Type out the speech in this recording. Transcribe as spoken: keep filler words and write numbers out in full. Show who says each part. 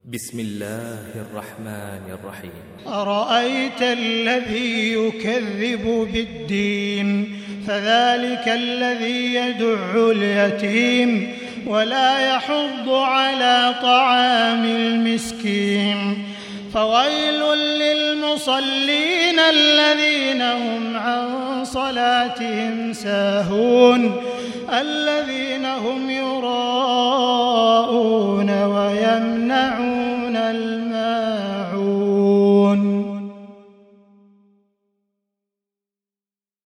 Speaker 1: بسم الله الرحمن الرحيم.
Speaker 2: أرأيت الذي يكذب بالدين فذلك الذي يدع اليتيم ولا يحض على طعام المسكين فويل للمصلين الذين هم عن صلاتهم ساهون الذين هم يراءون